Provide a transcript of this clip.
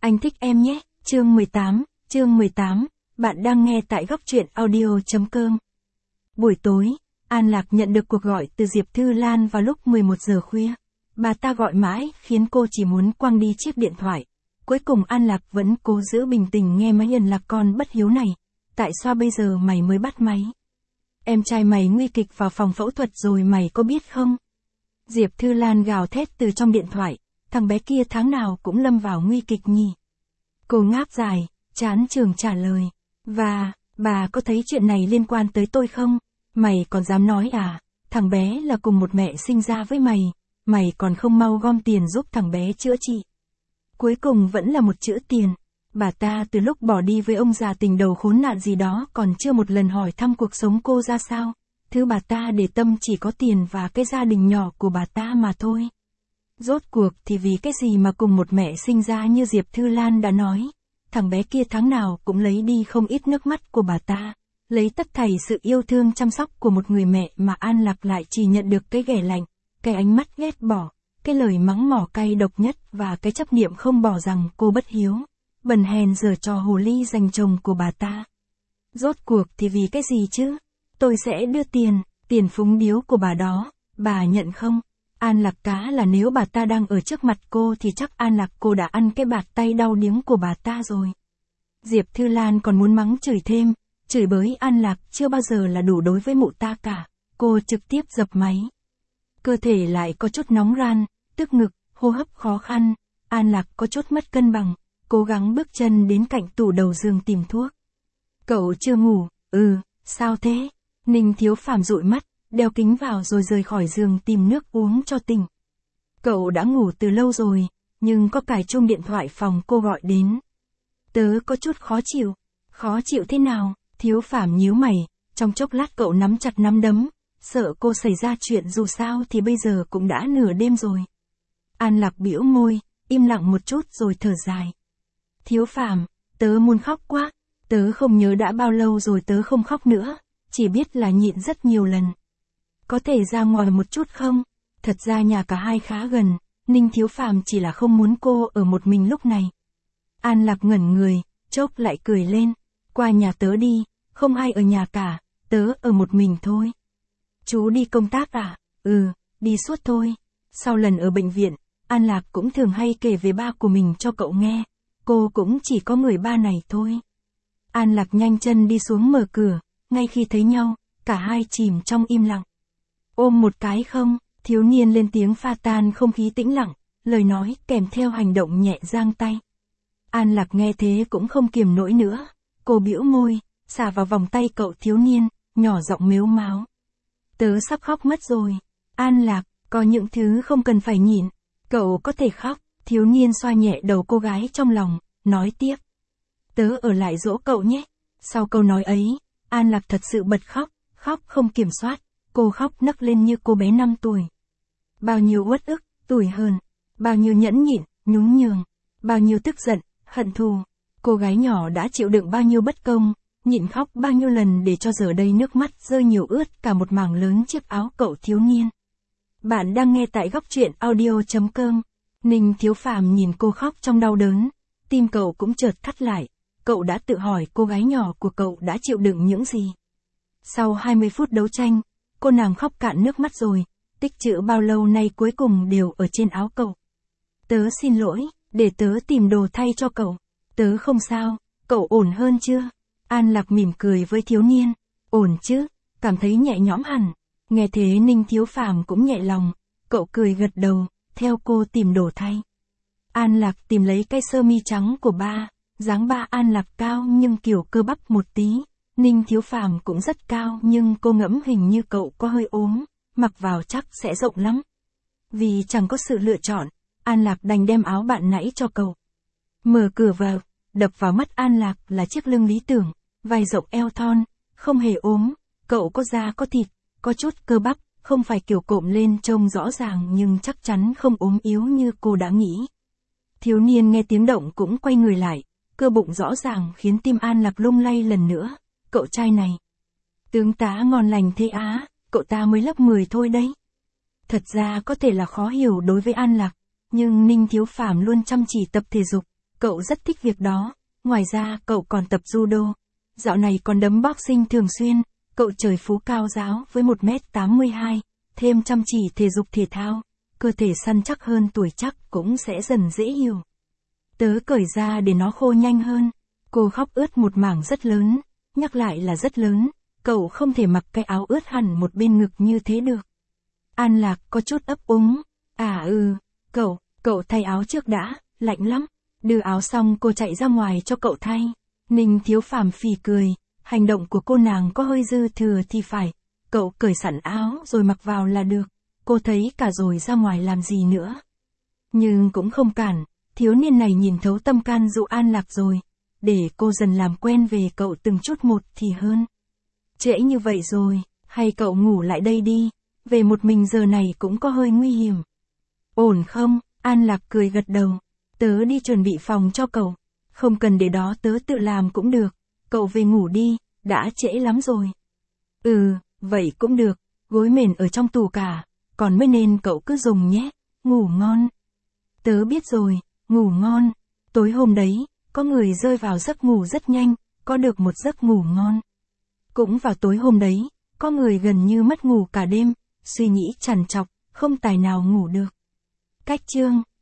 Anh thích em nhé, chương 18, bạn đang nghe tại góc truyện audio.com. Buổi tối, An Lạc nhận được cuộc gọi từ Diệp Thư Lan vào lúc 11 giờ khuya. Bà ta gọi mãi, khiến cô chỉ muốn quăng đi chiếc điện thoại. Cuối cùng An Lạc vẫn cố giữ bình tĩnh nghe máy nhận là con bất hiếu này. Tại sao bây giờ mày mới bắt máy? Em trai mày nguy kịch vào phòng phẫu thuật rồi mày có biết không? Diệp Thư Lan gào thét từ trong điện thoại. Thằng bé kia tháng nào cũng lâm vào nguy kịch nhỉ? Cô ngáp dài, chán chường trả lời. Và, bà có thấy chuyện này liên quan tới tôi không? Mày còn dám nói à? Thằng bé là cùng một mẹ sinh ra với mày. Mày còn không mau gom tiền giúp thằng bé chữa trị. Cuối cùng vẫn là một chữ tiền. Bà ta từ lúc bỏ đi với ông già tình đầu khốn nạn gì đó còn chưa một lần hỏi thăm cuộc sống cô ra sao. Thứ bà ta để tâm chỉ có tiền và cái gia đình nhỏ của bà ta mà thôi. Rốt cuộc thì vì cái gì mà cùng một mẹ sinh ra như Diệp Thư Lan đã nói. Thằng bé kia tháng nào cũng lấy đi không ít nước mắt của bà ta. Lấy tất thảy sự yêu thương chăm sóc của một người mẹ mà An Lạc lại chỉ nhận được cái ghẻ lạnh, cái ánh mắt ghét bỏ, cái lời mắng mỏ cay độc nhất và cái chấp niệm không bỏ rằng cô bất hiếu, bần hèn giở trò hồ ly giành chồng của bà ta. Rốt cuộc thì vì cái gì chứ? Tôi sẽ đưa tiền phúng điếu của bà đó, bà nhận không? An Lạc cá là nếu bà ta đang ở trước mặt cô thì chắc An Lạc cô đã ăn cái bạt tay đau điếng của bà ta rồi. Diệp Thư Lan còn muốn mắng chửi thêm, chửi bới An Lạc chưa bao giờ là đủ đối với mụ ta cả. Cô trực tiếp dập máy. Cơ thể lại có chút nóng ran, tức ngực, hô hấp khó khăn. An Lạc có chút mất cân bằng, cố gắng bước chân đến cạnh tủ đầu giường tìm thuốc. Cậu chưa ngủ? Sao thế? Ninh Thiếu Phàm dụi mắt, đeo kính vào rồi rời khỏi giường tìm nước uống cho tỉnh. Cậu đã ngủ từ lâu rồi, nhưng có cài chuông điện thoại phòng cô gọi đến. Tớ có chút khó chịu. Khó chịu thế nào? Thiếu Phàm nhíu mày, trong chốc lát cậu nắm chặt nắm đấm, sợ cô xảy ra chuyện dù sao thì bây giờ cũng đã nửa đêm rồi. An Lạc bĩu môi, im lặng một chút rồi thở dài. Thiếu Phàm, tớ muốn khóc quá, tớ không nhớ đã bao lâu rồi tớ không khóc nữa, chỉ biết là nhịn rất nhiều lần. Có thể ra ngoài một chút không? Thật ra nhà cả hai khá gần, Ninh Thiếu Phàm chỉ là không muốn cô ở một mình lúc này. An Lạc ngẩn người, chốc lại cười lên. Qua nhà tớ đi, không ai ở nhà cả, tớ ở một mình thôi. Chú đi công tác à? Đi suốt thôi. Sau lần ở bệnh viện, An Lạc cũng thường hay kể về ba của mình cho cậu nghe. Cô cũng chỉ có người ba này thôi. An Lạc nhanh chân đi xuống mở cửa, ngay khi thấy nhau, cả hai chìm trong im lặng. Ôm một cái không? Thiếu niên lên tiếng pha tan không khí tĩnh lặng, lời nói kèm theo hành động nhẹ giang tay. An Lạc nghe thế cũng không kiềm nổi nữa. Cô bĩu môi, xả vào vòng tay cậu thiếu niên, nhỏ giọng mếu máo. Tớ sắp khóc mất rồi. An Lạc, có những thứ không cần phải nhịn. Cậu có thể khóc. Thiếu niên xoa nhẹ đầu cô gái trong lòng, nói tiếp. Tớ ở lại dỗ cậu nhé. Sau câu nói ấy, An Lạc thật sự bật khóc, khóc không kiểm soát. Cô khóc nấc lên như cô bé 5 tuổi. Bao nhiêu uất ức, tủi hờn, bao nhiêu nhẫn nhịn, nhún nhường, bao nhiêu tức giận, hận thù. Cô gái nhỏ đã chịu đựng bao nhiêu bất công, nhịn khóc bao nhiêu lần để cho giờ đây nước mắt rơi nhiều ướt cả một mảng lớn chiếc áo cậu thiếu niên. Bạn đang nghe tại góc truyện audio.com. Ninh Thiếu Phàm nhìn cô khóc trong đau đớn, tim cậu cũng chợt thắt lại. Cậu đã tự hỏi cô gái nhỏ của cậu đã chịu đựng những gì. Sau 20 phút đấu tranh, cô nàng khóc cạn nước mắt rồi, tích trữ bao lâu nay cuối cùng đều ở trên áo cậu. Tớ xin lỗi, để tớ tìm đồ thay cho cậu. Tớ không sao, cậu ổn hơn chưa? An Lạc mỉm cười với thiếu niên. Ổn chứ, cảm thấy nhẹ nhõm hẳn. Nghe thế Ninh Thiếu Phàm cũng nhẹ lòng. Cậu cười gật đầu, theo cô tìm đồ thay. An Lạc tìm lấy cái sơ mi trắng của ba. Dáng ba An Lạc cao nhưng kiểu cơ bắp một tí. Ninh Thiếu Phàm cũng rất cao nhưng cô ngẫm hình như cậu có hơi ốm. Mặc vào chắc sẽ rộng lắm. Vì chẳng có sự lựa chọn, An Lạc đành đem áo bạn nãy cho cậu. Mở cửa vào, đập vào mắt An Lạc là chiếc lưng lý tưởng, vai rộng eo thon, không hề ốm, cậu có da có thịt, có chút cơ bắp, không phải kiểu cộm lên trông rõ ràng nhưng chắc chắn không ốm yếu như cô đã nghĩ. Thiếu niên nghe tiếng động cũng quay người lại, cơ bụng rõ ràng khiến tim An Lạc lung lay lần nữa. Cậu trai này, tướng tá ngon lành thế á, cậu ta mới lớp 10 thôi đấy. Thật ra có thể là khó hiểu đối với An Lạc, nhưng Ninh Thiếu Phàm luôn chăm chỉ tập thể dục, cậu rất thích việc đó. Ngoài ra cậu còn tập judo. Dạo này còn đấm boxing thường xuyên. Cậu trời phú cao ráo với 1m82, thêm chăm chỉ thể dục thể thao, cơ thể săn chắc hơn tuổi chắc cũng sẽ dần dễ hiểu. Tớ cởi ra để nó khô nhanh hơn. Cô khóc ướt một mảng rất lớn, nhắc lại là rất lớn, cậu không thể mặc cái áo ướt hẳn một bên ngực như thế được. An Lạc có chút ấp úng. Cậu thay áo trước đã, lạnh lắm. Đưa áo xong cô chạy ra ngoài cho cậu thay. Ninh Thiếu Phàm phì cười, hành động của cô nàng có hơi dư thừa thì phải. Cậu cởi sẵn áo rồi mặc vào là được. Cô thấy cả rồi ra ngoài làm gì nữa. Nhưng cũng không cản, thiếu niên này nhìn thấu tâm can dụ An Lạc rồi. Để cô dần làm quen về cậu từng chút một thì hơn. Trễ như vậy rồi, hay cậu ngủ lại đây đi. Về một mình giờ này cũng có hơi nguy hiểm. Ổn không? An Lạc cười gật đầu. Tớ đi chuẩn bị phòng cho cậu. Không cần để đó tớ tự làm cũng được. Cậu về ngủ đi, đã trễ lắm rồi. Vậy cũng được. Gối mền ở trong tủ cả. Còn mới nên cậu cứ dùng nhé. Ngủ ngon. Tớ biết rồi, ngủ ngon. Tối hôm đấy, có người rơi vào giấc ngủ rất nhanh, có được một giấc ngủ ngon. Cũng vào tối hôm đấy, có người gần như mất ngủ cả đêm, suy nghĩ trằn trọc, không tài nào ngủ được. Cách chương